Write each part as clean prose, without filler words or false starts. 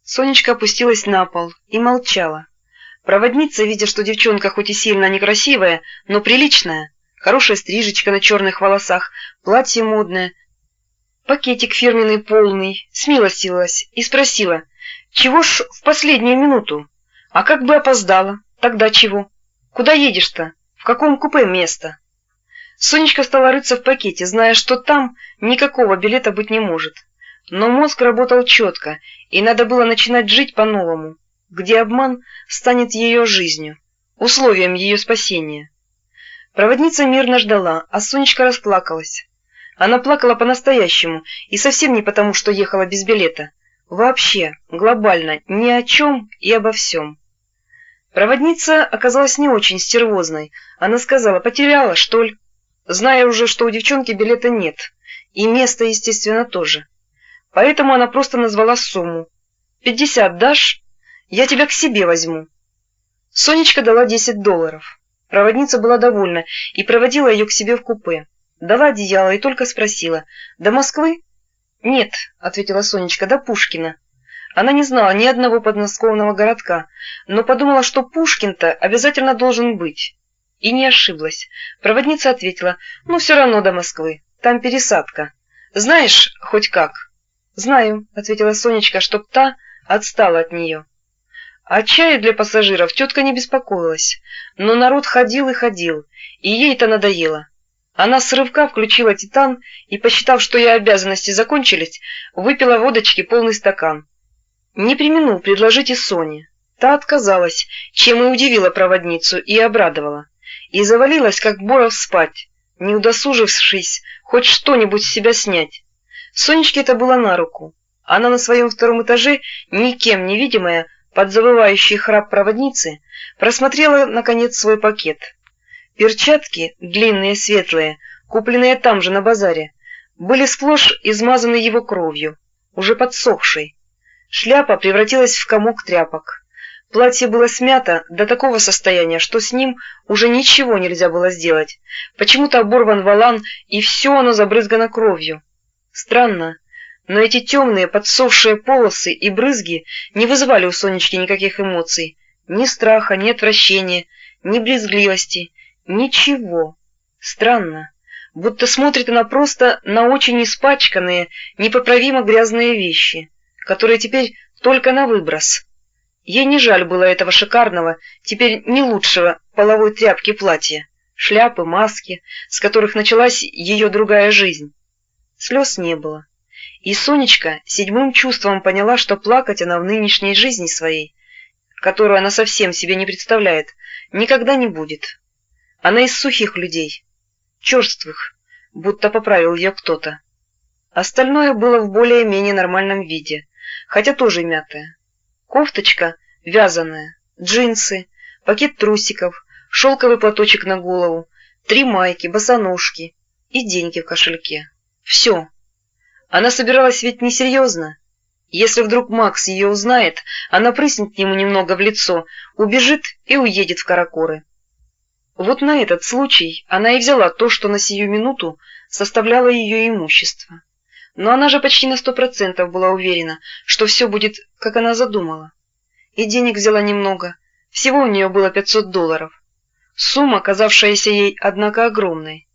Сонечка опустилась на пол и молчала. Проводница, видя, что девчонка хоть и сильно некрасивая, но приличная, хорошая стрижечка на черных волосах, платье модное, пакетик фирменный полный, смилостивилась и спросила: «Чего ж в последнюю минуту? А как бы опоздала? Тогда чего? Куда едешь-то? В каком купе место?» Сонечка стала рыться в пакете, зная, что там никакого билета быть не может. Но мозг работал четко, и надо было начинать жить по-новому, где обман станет ее жизнью, условием ее спасения. Проводница мирно ждала, а Сонечка расплакалась. Она плакала по-настоящему, и совсем не потому, что ехала без билета. Вообще, глобально, ни о чем и обо всем. Проводница оказалась не очень стервозной. Она сказала: «Потеряла, что ли?» Зная уже, что у девчонки билета нет, и места, естественно, тоже. Поэтому она просто назвала сумму. «50 дашь? Я тебя к себе возьму». Сонечка дала $10. Проводница была довольна и проводила ее к себе в купе. Дала одеяло и только спросила: «До Москвы?» «Нет», — ответила Сонечка, — «до Пушкина». Она не знала ни одного подмосковного городка, но подумала, что Пушкин-то обязательно должен быть. И не ошиблась. Проводница ответила: «Ну, все равно до Москвы. Там пересадка. Знаешь, хоть как?» «Знаю», — ответила Сонечка, чтоб та отстала от нее. О чае для пассажиров тетка не беспокоилась, но народ ходил и ходил, и ей это надоело. Она с рывка включила «Титан» и, посчитав, что ее обязанности закончились, выпила водочки полный стакан. Не преминул предложить и Соне. Та отказалась, чем и удивила проводницу и обрадовала, и завалилась, как Боров, спать, не удосужившись хоть что-нибудь с себя снять. Сонечке это было на руку. Она на своем втором этаже, никем не видимая, под завывающий храп проводницы, просмотрела, наконец, свой пакет. Перчатки, длинные светлые, купленные там же на базаре, были сплошь измазаны его кровью, уже подсохшей. Шляпа превратилась в комок тряпок. Платье было смято до такого состояния, что с ним уже ничего нельзя было сделать. Почему-то оборван волан, и все оно забрызгано кровью. Странно, но эти темные подсохшие полосы и брызги не вызывали у Сонечки никаких эмоций. Ни страха, ни отвращения, ни брезгливости, ничего. Странно, будто смотрит она просто на очень испачканные, непоправимо грязные вещи, которые теперь только на выброс. Ей не жаль было этого шикарного, теперь не лучшего половой тряпки платья, шляпы, маски, с которых началась ее другая жизнь. Слез не было. И Сонечка седьмым чувством поняла, что плакать она в нынешней жизни своей, которую она совсем себе не представляет, никогда не будет. Она из сухих людей, черствых, будто поправил ее кто-то. Остальное было в более-менее нормальном виде, хотя тоже мятое. Кофточка вязаная, джинсы, пакет трусиков, шелковый платочек на голову, 3 майки, босоножки и деньги в кошельке. Все. Она собиралась ведь несерьезно. Если вдруг Макс ее узнает, она прыснет ему немного в лицо, убежит и уедет в Каракоры. Вот на этот случай она и взяла то, что на сию минуту составляло ее имущество. Но она же почти на 100% была уверена, что все будет, как она задумала. И денег взяла немного, всего у нее было $500. Сумма, казавшаяся ей, однако, огромной.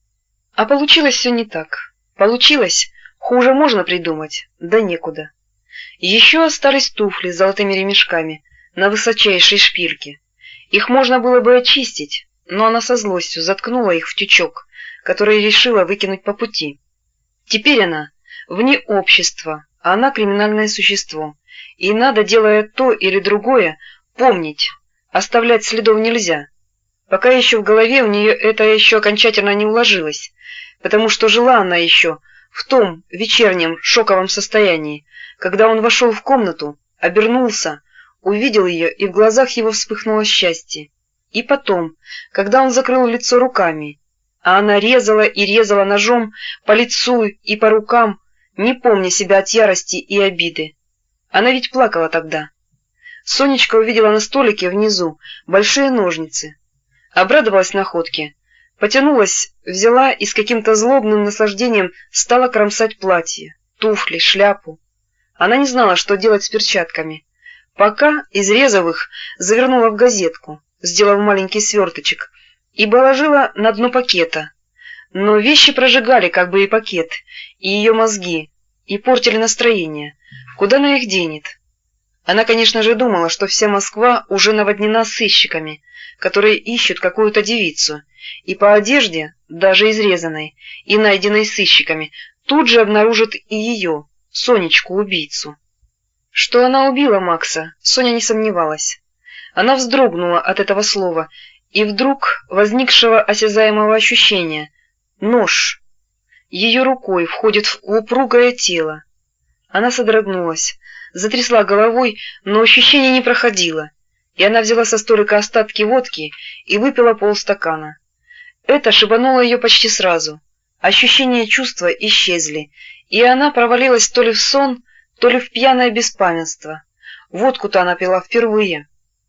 А получилось все не так. Получилось, хуже можно придумать, да некуда. Еще остались туфли с золотыми ремешками на высочайшей шпильке. Их можно было бы очистить, но она со злостью заткнула их в тючок, который решила выкинуть по пути. Теперь она вне общества, а она криминальное существо, и надо, делая то или другое, помнить, оставлять следов нельзя. Пока еще в голове у нее это еще окончательно не уложилось, потому что жила она еще в том вечернем шоковом состоянии, когда он вошел в комнату, обернулся, увидел ее, и в глазах его вспыхнуло счастье. И потом, когда он закрыл лицо руками, а она резала и резала ножом по лицу и по рукам, не помня себя от ярости и обиды. Она ведь плакала тогда. Сонечка увидела на столике внизу большие ножницы. Обрадовалась находке, потянулась, взяла и с каким-то злобным наслаждением стала кромсать платье, туфли, шляпу. Она не знала, что делать с перчатками. Пока, изрезав их, завернула в газетку, сделав маленький сверточек, и положила на дно пакета. Но вещи прожигали как бы и пакет, и ее мозги, и портили настроение. Куда она их денет? Она, конечно же, думала, что вся Москва уже наводнена сыщиками, которые ищут какую-то девицу, и по одежде, даже изрезанной и найденной сыщиками, тут же обнаружат и ее, Сонечку-убийцу. Что она убила Макса, Соня не сомневалась. Она вздрогнула от этого слова и вдруг возникшего осязаемого ощущения — нож. Ее рукой входит в упругое тело. Она содрогнулась, затрясла головой, но ощущение не проходило, и она взяла со столика остатки водки и выпила полстакана. Это шибануло ее почти сразу. Ощущения чувства исчезли, и она провалилась то ли в сон, то ли в пьяное беспамятство. Водку-то она пила впервые.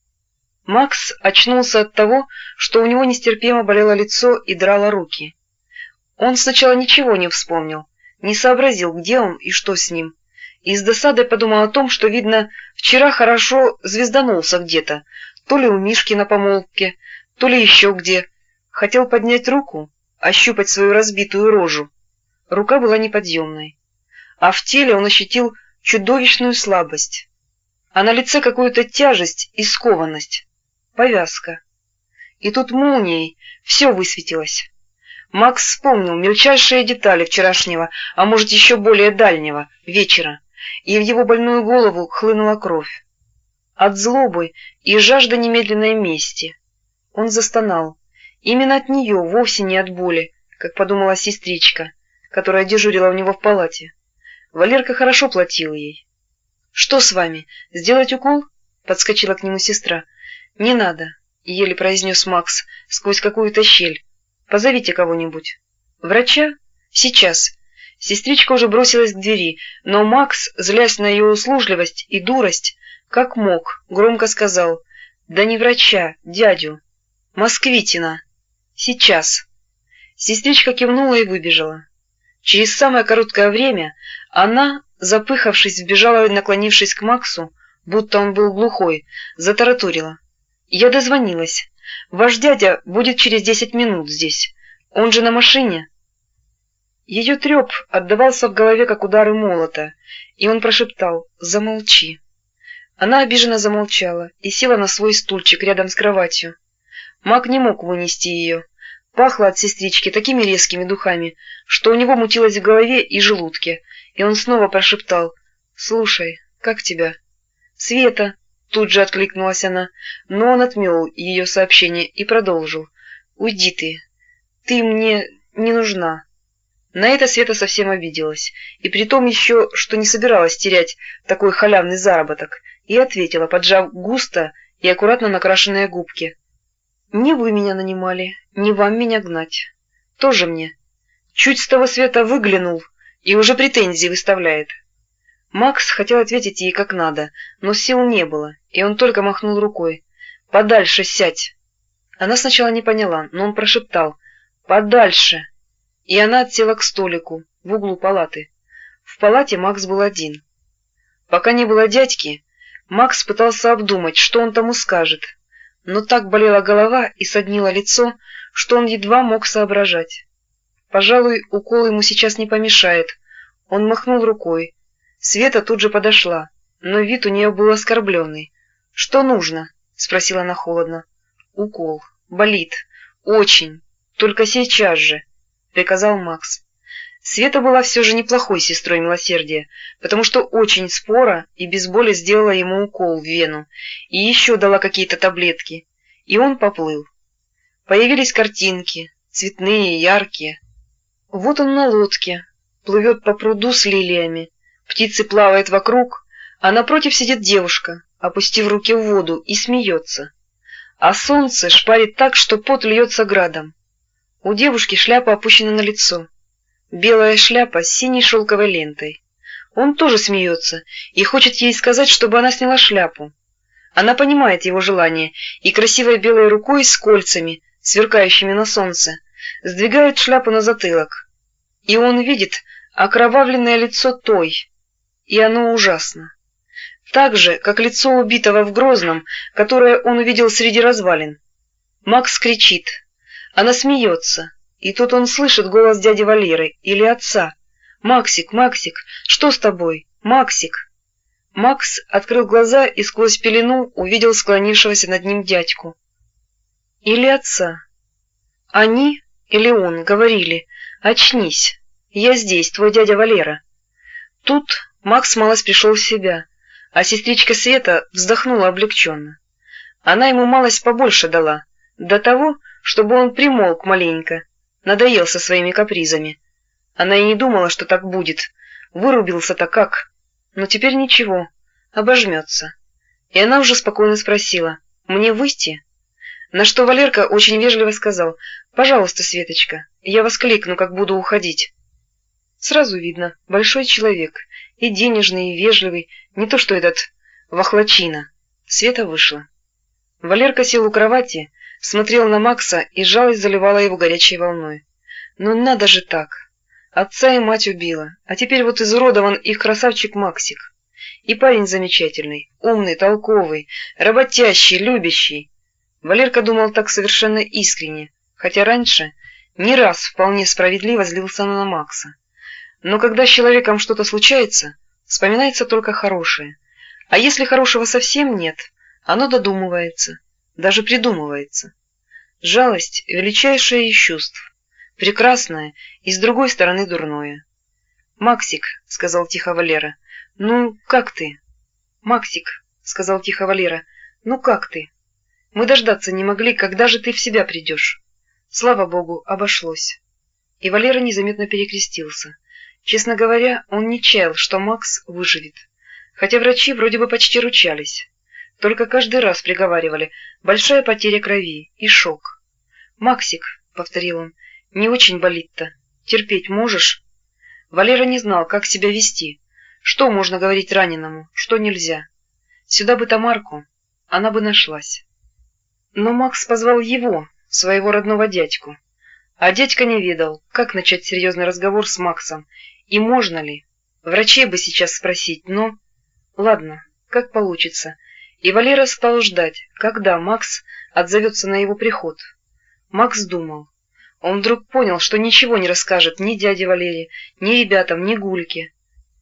Макс очнулся от того, что у него нестерпимо болело лицо и драло руки. Он сначала ничего не вспомнил, не сообразил, где он и что с ним, и с досадой подумал о том, что, видно, вчера хорошо звезданулся где-то, то ли у Мишки на помолвке, то ли еще где. Хотел поднять руку, ощупать свою разбитую рожу. Рука была неподъемной, а в теле он ощутил чудовищную слабость, а на лице какую-то тяжесть и скованность. Повязка. И тут молнией все высветилось. Макс вспомнил мельчайшие детали вчерашнего, а может еще более дальнего, вечера, и в его больную голову хлынула кровь. От злобы и жажды немедленной мести. Он застонал. Именно от нее, вовсе не от боли, как подумала сестричка, которая дежурила у него в палате. Валерка хорошо платил ей. — Что с вами? Сделать укол? — подскочила к нему сестра. — Не надо, — еле произнес Макс сквозь какую-то щель. — Позовите кого-нибудь. — Врача? — Сейчас. Сестричка уже бросилась к двери, но Макс, злясь на ее услужливость и дурость, как мог, громко сказал: — Да не врача, дядю. — Москвитина. — Сейчас. Сестричка кивнула и выбежала. Через самое короткое время она, запыхавшись, вбежала, наклонившись к Максу, будто он был глухой, затараторила: — Я дозвонилась. Ваш дядя будет через 10 минут здесь. Он же на машине. Ее треп отдавался в голове, как удары молота, и он прошептал: — Замолчи. Она обиженно замолчала и села на свой стульчик рядом с кроватью. Мак не мог вынести ее. Пахло от сестрички такими резкими духами, что у него мутилось в голове и желудке, и он снова прошептал: — Слушай, как тебя? — Света, — тут же откликнулась она, но он отмел ее сообщение и продолжил: — Уйди ты мне не нужна. На это Света совсем обиделась, и притом еще, что не собиралась терять такой халявный заработок, и ответила, поджав густо и аккуратно накрашенные губки: — Не вы меня нанимали, не вам меня гнать. Тоже мне. Чуть с того света выглянул и уже претензии выставляет. Макс хотел ответить ей как надо, но сил не было, и он только махнул рукой: — Подальше сядь. Она сначала не поняла, но он прошептал: — Подальше. И она отсела к столику в углу палаты. В палате Макс был один. Пока не было дядьки, Макс пытался обдумать, что он тому скажет, но так болела голова и соднило лицо, что он едва мог соображать. Пожалуй, укол ему сейчас не помешает. Он махнул рукой. Света тут же подошла, но вид у нее был оскорбленный. — Что нужно? — спросила она холодно. — Укол. Болит. Очень. Только сейчас же, — приказал Макс. Света была все же неплохой сестрой милосердия, потому что очень споро и без боли сделала ему укол в вену и еще дала какие-то таблетки, и он поплыл. Появились картинки, цветные, яркие. Вот он на лодке, плывет по пруду с лилиями, птицы плавают вокруг, а напротив сидит девушка, опустив руки в воду, и смеется. А солнце шпарит так, что пот льется градом. У девушки шляпа опущена на лицо. Белая шляпа с синей шелковой лентой. Он тоже смеется и хочет ей сказать, чтобы она сняла шляпу. Она понимает его желание и красивой белой рукой с кольцами, сверкающими на солнце, сдвигает шляпу на затылок. И он видит окровавленное лицо той и оно ужасно. Так же, как лицо убитого в Грозном, которое он увидел среди развалин. Макс кричит. Она смеется, и тут он слышит голос дяди Валеры или отца. «Максик, Максик, что с тобой? Максик!» Макс открыл глаза и сквозь пелену увидел склонившегося над ним дядьку. Или отца. Они или он говорили: «Очнись, я здесь, твой дядя Валера». Тут Макс малость пришел в себя, а сестричка Света вздохнула облегченно. Она ему малость побольше дала, до того, чтобы он примолк маленько, надоел со своими капризами. Она и не думала, что так будет, вырубился-то как, но теперь ничего, обожмется. И она уже спокойно спросила: «Мне выйти?» На что Валерка очень вежливо сказал: «Пожалуйста, Светочка, я вас кликну, как буду уходить». Сразу видно, большой человек, и денежный, и вежливый, не то что этот вахлачина. Света вышла. Валерка сел у кровати, смотрел на Макса, и жалость заливала его горячей волной. Ну надо же так! Отца и мать убила, а теперь вот изуродован их красавчик Максик. И парень замечательный, умный, толковый, работящий, любящий. Валерка думал так совершенно искренне, хотя раньше не раз вполне справедливо злился на Макса. Но когда с человеком что-то случается, вспоминается только хорошее. А если хорошего совсем нет, оно додумывается, даже придумывается. Жалость — величайшее из чувств, прекрасное и с другой стороны дурное. «Максик», — сказал тихо Валера, — «ну, как ты?» «Максик», — сказал тихо Валера, — «ну, как ты? Мы дождаться не могли, когда же ты в себя придешь?» Слава богу, обошлось. И Валера незаметно перекрестился. Честно говоря, он не чаял, что Макс выживет. Хотя врачи вроде бы почти ручались. Только каждый раз приговаривали: большая потеря крови и шок. «Максик», — повторил он, — «не очень болит-то. Терпеть можешь?» Валера не знал, как себя вести. Что можно говорить раненому, что нельзя. Сюда бы Тамарку, она бы нашлась. Но Макс позвал его, своего родного дядьку. А дядька не ведал, как начать серьезный разговор с Максом, и можно ли. Врачей бы сейчас спросить, но... Ладно, как получится. И Валера стал ждать, когда Макс отзовется на его приход. Макс думал. Он вдруг понял, что ничего не расскажет ни дяде Валере, ни ребятам, ни Гульке.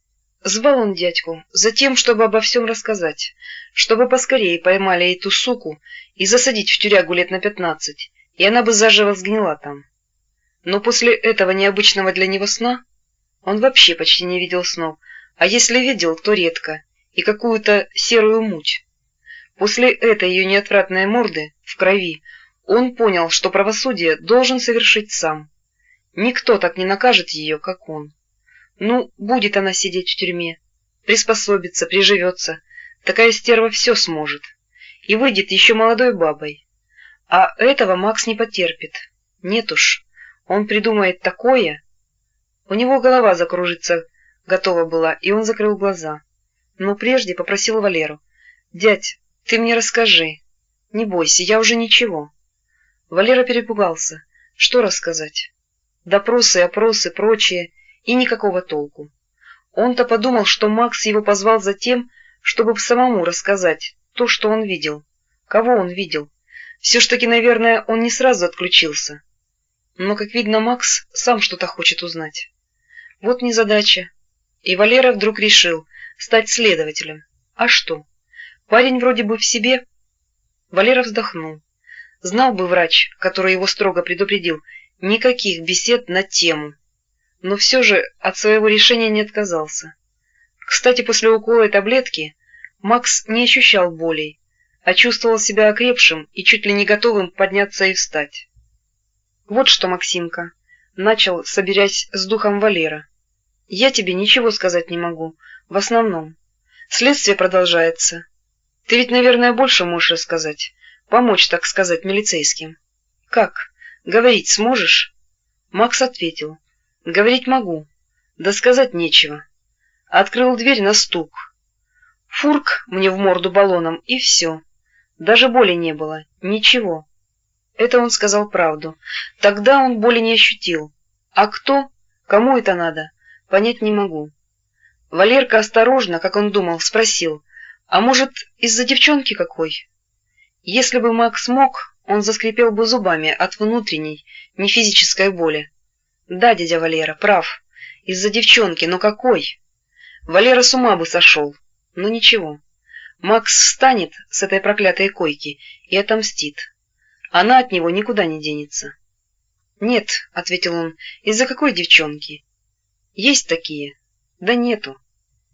Звал он дядьку за тем, чтобы обо всем рассказать, чтобы поскорее поймали эту суку и засадить в тюрягу лет на 15, и она бы заживо сгнила там. Но после этого необычного для него сна он вообще почти не видел снов, а если видел, то редко, и какую-то серую муть. После этой ее неотвратной морды в крови он понял, что правосудие должен совершить сам. Никто так не накажет ее, как он. Ну, будет она сидеть в тюрьме, приспособится, приживется, такая стерва все сможет, и выйдет еще молодой бабой. А этого Макс не потерпит. Нет уж, он придумает такое. У него голова закружиться готова была, и он закрыл глаза. Но прежде попросил Валеру: «Дядь, ты мне расскажи. Не бойся, я уже ничего». Валера перепугался. Что рассказать? Допросы, опросы, прочее, и никакого толку. Он-то подумал, что Макс его позвал за тем, чтобы самому рассказать то, что он видел. Кого он видел? Все ж таки, наверное, он не сразу отключился. Но, как видно, Макс сам что-то хочет узнать. Вот незадача. И Валера вдруг решил стать следователем. А что? Парень вроде бы в себе. Валера вздохнул. Знал бы врач, который его строго предупредил, никаких бесед на тему. Но все же от своего решения не отказался. Кстати, после укола и таблетки Макс не ощущал болей, а чувствовал себя окрепшим и чуть ли не готовым подняться и встать. «Вот что, Максимка», — начал, собираясь с духом Валера, — «я тебе ничего сказать не могу, в основном. Следствие продолжается. Ты ведь, наверное, больше можешь рассказать, помочь, так сказать, милицейским. Как, говорить сможешь?» Макс ответил: «Говорить могу, да сказать нечего». Открыл дверь на стук. Фурк мне в морду баллоном, и все. Даже боли не было, ничего. Это он сказал правду. Тогда он боли не ощутил. А кто, кому это надо, понять не могу. Валерка осторожно, как он думал, спросил: «А может, из-за девчонки какой?» Если бы Макс мог, он заскрипел бы зубами от внутренней, не физической боли. «Да, дядя Валера, прав. Из-за девчонки, но какой?» Валера с ума бы сошел. Но ничего. Макс встанет с этой проклятой койки и отомстит. Она от него никуда не денется. «Нет», — ответил он, — «из-за какой девчонки?» «Есть такие». «Да нету».